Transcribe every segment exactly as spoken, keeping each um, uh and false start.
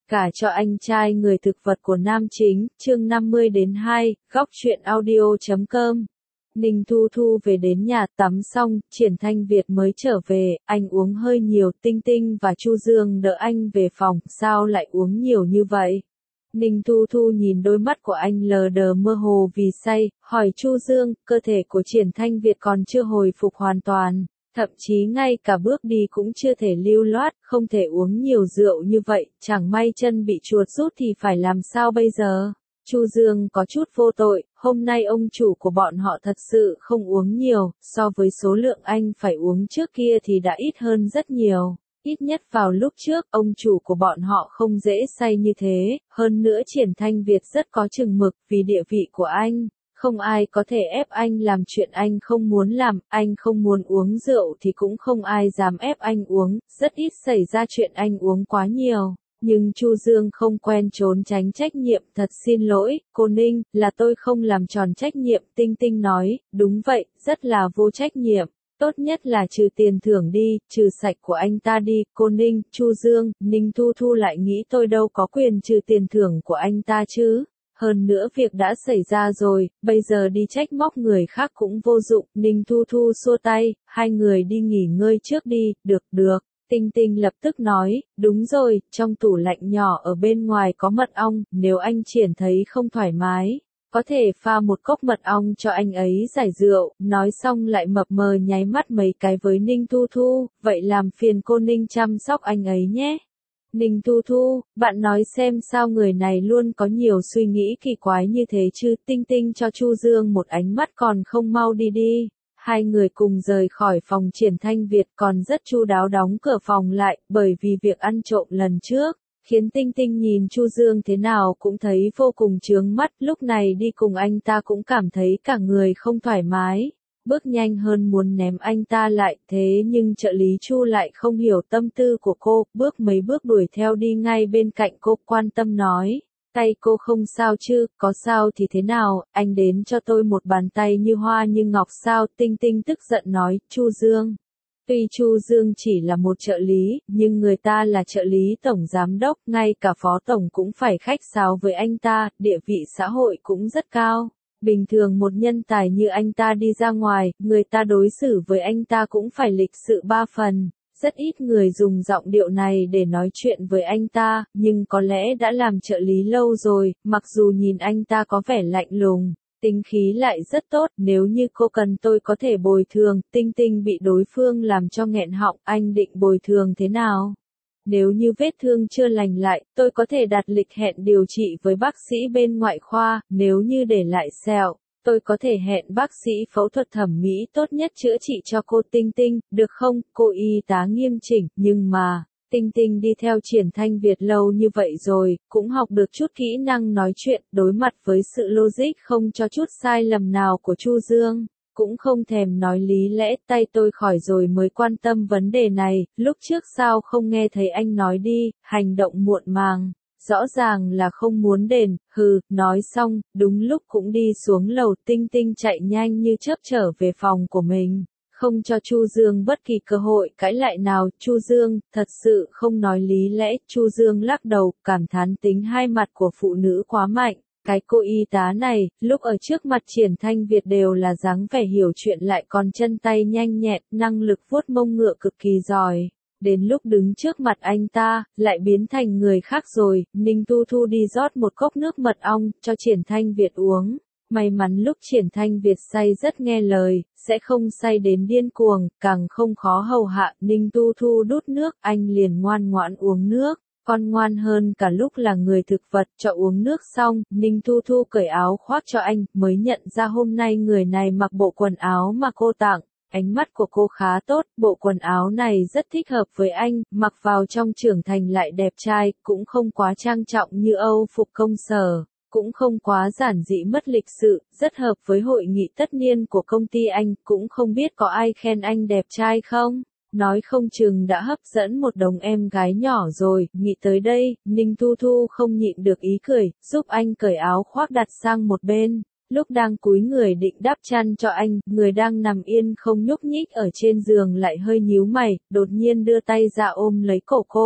Cả cho anh trai người thực vật của nam chính, chương năm mươi đến hai, góc truyện audio chấm com. Ninh Thu Thu về đến nhà tắm xong, Triển Thanh Việt mới trở về, anh uống hơi nhiều, Tinh Tinh và Chu Dương đỡ anh về phòng, sao lại uống nhiều như vậy? Ninh Thu Thu nhìn đôi mắt của anh lờ đờ mơ hồ vì say, hỏi Chu Dương, cơ thể của Triển Thanh Việt còn chưa hồi phục hoàn toàn. Thậm chí ngay cả bước đi cũng chưa thể lưu loát, không thể uống nhiều rượu như vậy, chẳng may chân bị chuột rút thì phải làm sao bây giờ? Chu Dương có chút vô tội, hôm nay ông chủ của bọn họ thật sự không uống nhiều, so với số lượng anh phải uống trước kia thì đã ít hơn rất nhiều. Ít nhất vào lúc trước, ông chủ của bọn họ không dễ say như thế, hơn nữa Triển Thanh Việt rất có chừng mực vì địa vị của anh. Không ai có thể ép anh làm chuyện anh không muốn làm, anh không muốn uống rượu thì cũng không ai dám ép anh uống, rất ít xảy ra chuyện anh uống quá nhiều. Nhưng Chu Dương không quen trốn tránh trách nhiệm, thật xin lỗi, cô Ninh, là tôi không làm tròn trách nhiệm, Tinh Tinh nói, đúng vậy, rất là vô trách nhiệm. Tốt nhất là trừ tiền thưởng đi, trừ sạch của anh ta đi, cô Ninh, Chu Dương, Ninh Thu Thu lại nghĩ tôi đâu có quyền trừ tiền thưởng của anh ta chứ. Hơn nữa việc đã xảy ra rồi, bây giờ đi trách móc người khác cũng vô dụng, Ninh Thu Thu xua tay, hai người đi nghỉ ngơi trước đi, được được. Tinh Tinh lập tức nói, đúng rồi, trong tủ lạnh nhỏ ở bên ngoài có mật ong, nếu anh Triển thấy không thoải mái, có thể pha một cốc mật ong cho anh ấy giải rượu, nói xong lại mập mờ nháy mắt mấy cái với Ninh Thu Thu, vậy làm phiền cô Ninh chăm sóc anh ấy nhé. Ninh Thu Thu, bạn nói xem sao người này luôn có nhiều suy nghĩ kỳ quái như thế chứ, Tinh Tinh cho Chu Dương một ánh mắt còn không mau đi đi. Hai người cùng rời khỏi phòng Triển Thanh Việt còn rất chu đáo đóng cửa phòng lại, bởi vì việc ăn trộm lần trước, khiến Tinh Tinh nhìn Chu Dương thế nào cũng thấy vô cùng chướng mắt, lúc này đi cùng anh ta cũng cảm thấy cả người không thoải mái. Bước nhanh hơn muốn ném anh ta lại, thế nhưng trợ lý Chu lại không hiểu tâm tư của cô, bước mấy bước đuổi theo đi ngay bên cạnh cô, quan tâm nói, tay cô không sao chứ, có sao thì thế nào, anh đến cho tôi một bàn tay như hoa như ngọc sao, Tinh Tinh tức giận nói, Chu Dương. Tuy Chu Dương chỉ là một trợ lý, nhưng người ta là trợ lý tổng giám đốc, ngay cả phó tổng cũng phải khách sáo với anh ta, địa vị xã hội cũng rất cao. Bình thường một nhân tài như anh ta đi ra ngoài, người ta đối xử với anh ta cũng phải lịch sự ba phần. Rất ít người dùng giọng điệu này để nói chuyện với anh ta, nhưng có lẽ đã làm trợ lý lâu rồi, mặc dù nhìn anh ta có vẻ lạnh lùng, tính khí lại rất tốt, nếu như cô cần tôi có thể bồi thường, Tinh Tinh bị đối phương làm cho nghẹn họng, anh định bồi thường thế nào? Nếu như vết thương chưa lành lại, tôi có thể đặt lịch hẹn điều trị với bác sĩ bên ngoại khoa, nếu như để lại sẹo, tôi có thể hẹn bác sĩ phẫu thuật thẩm mỹ tốt nhất chữa trị cho cô Tinh Tinh, được không? Cô y tá nghiêm chỉnh, nhưng mà, Tinh Tinh đi theo Triển Thanh Việt lâu như vậy rồi, cũng học được chút kỹ năng nói chuyện, đối mặt với sự logic không cho chút sai lầm nào của Chu Dương. Cũng không thèm nói lý lẽ, tay tôi khỏi rồi mới quan tâm vấn đề này, lúc trước sao không nghe thấy anh nói đi, hành động muộn màng, rõ ràng là không muốn đền, hừ, nói xong, đúng lúc cũng đi xuống lầu, Tinh Tinh chạy nhanh như chớp trở về phòng của mình, không cho Chu Dương bất kỳ cơ hội cãi lại nào, Chu Dương, thật sự không nói lý lẽ, Chu Dương lắc đầu, cảm thán tính hai mặt của phụ nữ quá mạnh. Cái cô y tá này, lúc ở trước mặt Triển Thanh Việt đều là dáng vẻ hiểu chuyện lại còn chân tay nhanh nhẹn, năng lực vuốt mông ngựa cực kỳ giỏi. Đến lúc đứng trước mặt anh ta, lại biến thành người khác rồi, Ninh Thu Thu đi rót một cốc nước mật ong, cho Triển Thanh Việt uống. May mắn lúc Triển Thanh Việt say rất nghe lời, sẽ không say đến điên cuồng, càng không khó hầu hạ, Ninh Thu Thu đút nước, anh liền ngoan ngoãn uống nước. Con ngoan hơn cả lúc là người thực vật, cho uống nước xong, Ninh Thu Thu cởi áo khoác cho anh, mới nhận ra hôm nay người này mặc bộ quần áo mà cô tặng. Ánh mắt của cô khá tốt, bộ quần áo này rất thích hợp với anh, mặc vào trong trưởng thành lại đẹp trai, cũng không quá trang trọng như Âu phục công sở, cũng không quá giản dị mất lịch sự, rất hợp với hội nghị tất niên của công ty anh, cũng không biết có ai khen anh đẹp trai không? Nói không chừng đã hấp dẫn một đống em gái nhỏ rồi, nghĩ tới đây, Ninh Thu Thu không nhịn được ý cười, giúp anh cởi áo khoác đặt sang một bên. Lúc đang cúi người định đắp chăn cho anh, người đang nằm yên không nhúc nhích ở trên giường lại hơi nhíu mày, đột nhiên đưa tay ra ôm lấy cổ cô.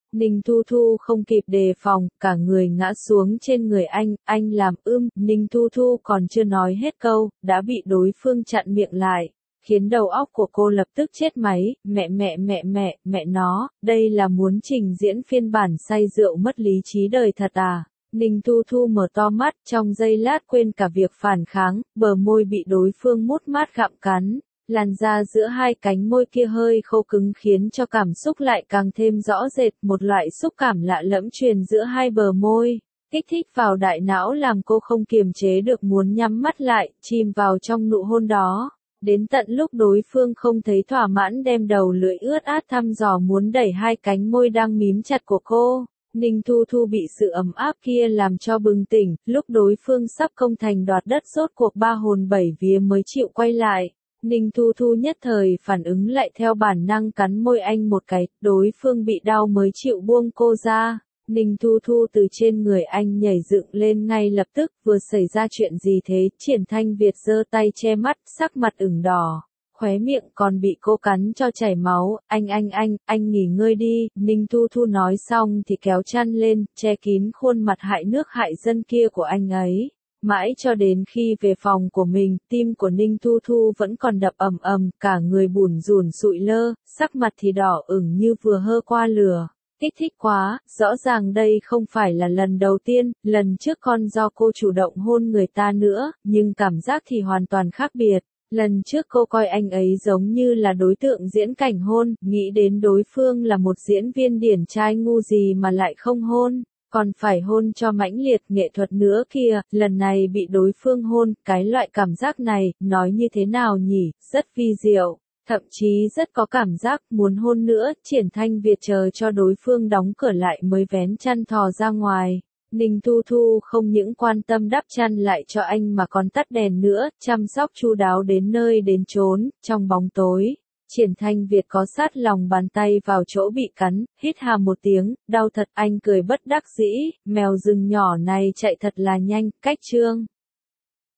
Ninh Thu Thu không kịp đề phòng, cả người ngã xuống trên người anh, anh làm ưm, Ninh Thu Thu còn chưa nói hết câu, đã bị đối phương chặn miệng lại, khiến đầu óc của cô lập tức chết máy, mẹ mẹ mẹ mẹ, mẹ nó, đây là muốn trình diễn phiên bản say rượu mất lý trí đời thật à? Ninh Thu Thu mở to mắt, trong giây lát quên cả việc phản kháng, bờ môi bị đối phương mút mát gặm cắn. Làn da giữa hai cánh môi kia hơi khô cứng khiến cho cảm xúc lại càng thêm rõ rệt, một loại xúc cảm lạ lẫm truyền giữa hai bờ môi, kích thích vào đại não làm cô không kiềm chế được muốn nhắm mắt lại, chìm vào trong nụ hôn đó. Đến tận lúc đối phương không thấy thỏa mãn đem đầu lưỡi ướt át thăm dò muốn đẩy hai cánh môi đang mím chặt của cô. Ninh Thu Thu bị sự ấm áp kia làm cho bừng tỉnh, lúc đối phương sắp công thành đoạt đất rốt cuộc ba hồn bảy vía mới chịu quay lại. Ninh Thu Thu nhất thời phản ứng lại theo bản năng cắn môi anh một cái, đối phương bị đau mới chịu buông cô ra. Ninh Thu Thu từ trên người anh nhảy dựng lên ngay lập tức, vừa xảy ra chuyện gì thế, Triển Thanh Việt giơ tay che mắt, sắc mặt ửng đỏ, khóe miệng còn bị cô cắn cho chảy máu, anh anh anh, anh nghỉ ngơi đi, Ninh Thu Thu nói xong thì kéo chăn lên, che kín khuôn mặt hại nước hại dân kia của anh ấy. Mãi cho đến khi về phòng của mình, tim của Ninh Thu Thu vẫn còn đập ầm ầm, cả người bủn rủn sụi lơ, sắc mặt thì đỏ ửng như vừa hơ qua lửa. Kích thích quá, rõ ràng đây không phải là lần đầu tiên, lần trước còn do cô chủ động hôn người ta nữa, nhưng cảm giác thì hoàn toàn khác biệt. Lần trước cô coi anh ấy giống như là đối tượng diễn cảnh hôn, nghĩ đến đối phương là một diễn viên điển trai ngu gì mà lại không hôn. Còn phải hôn cho mãnh liệt nghệ thuật nữa kìa, lần này bị đối phương hôn, cái loại cảm giác này, nói như thế nào nhỉ, rất vi diệu, thậm chí rất có cảm giác muốn hôn nữa, Triển Thanh Việt chờ cho đối phương đóng cửa lại mới vén chăn thò ra ngoài. Ninh Thu Thu không những quan tâm đắp chăn lại cho anh mà còn tắt đèn nữa, chăm sóc chu đáo đến nơi đến chốn, trong bóng tối. Triển Thanh Việt có sát lòng bàn tay vào chỗ bị cắn, hít hà một tiếng, đau thật, anh cười bất đắc dĩ, mèo rừng nhỏ này chạy thật là nhanh, cách chương.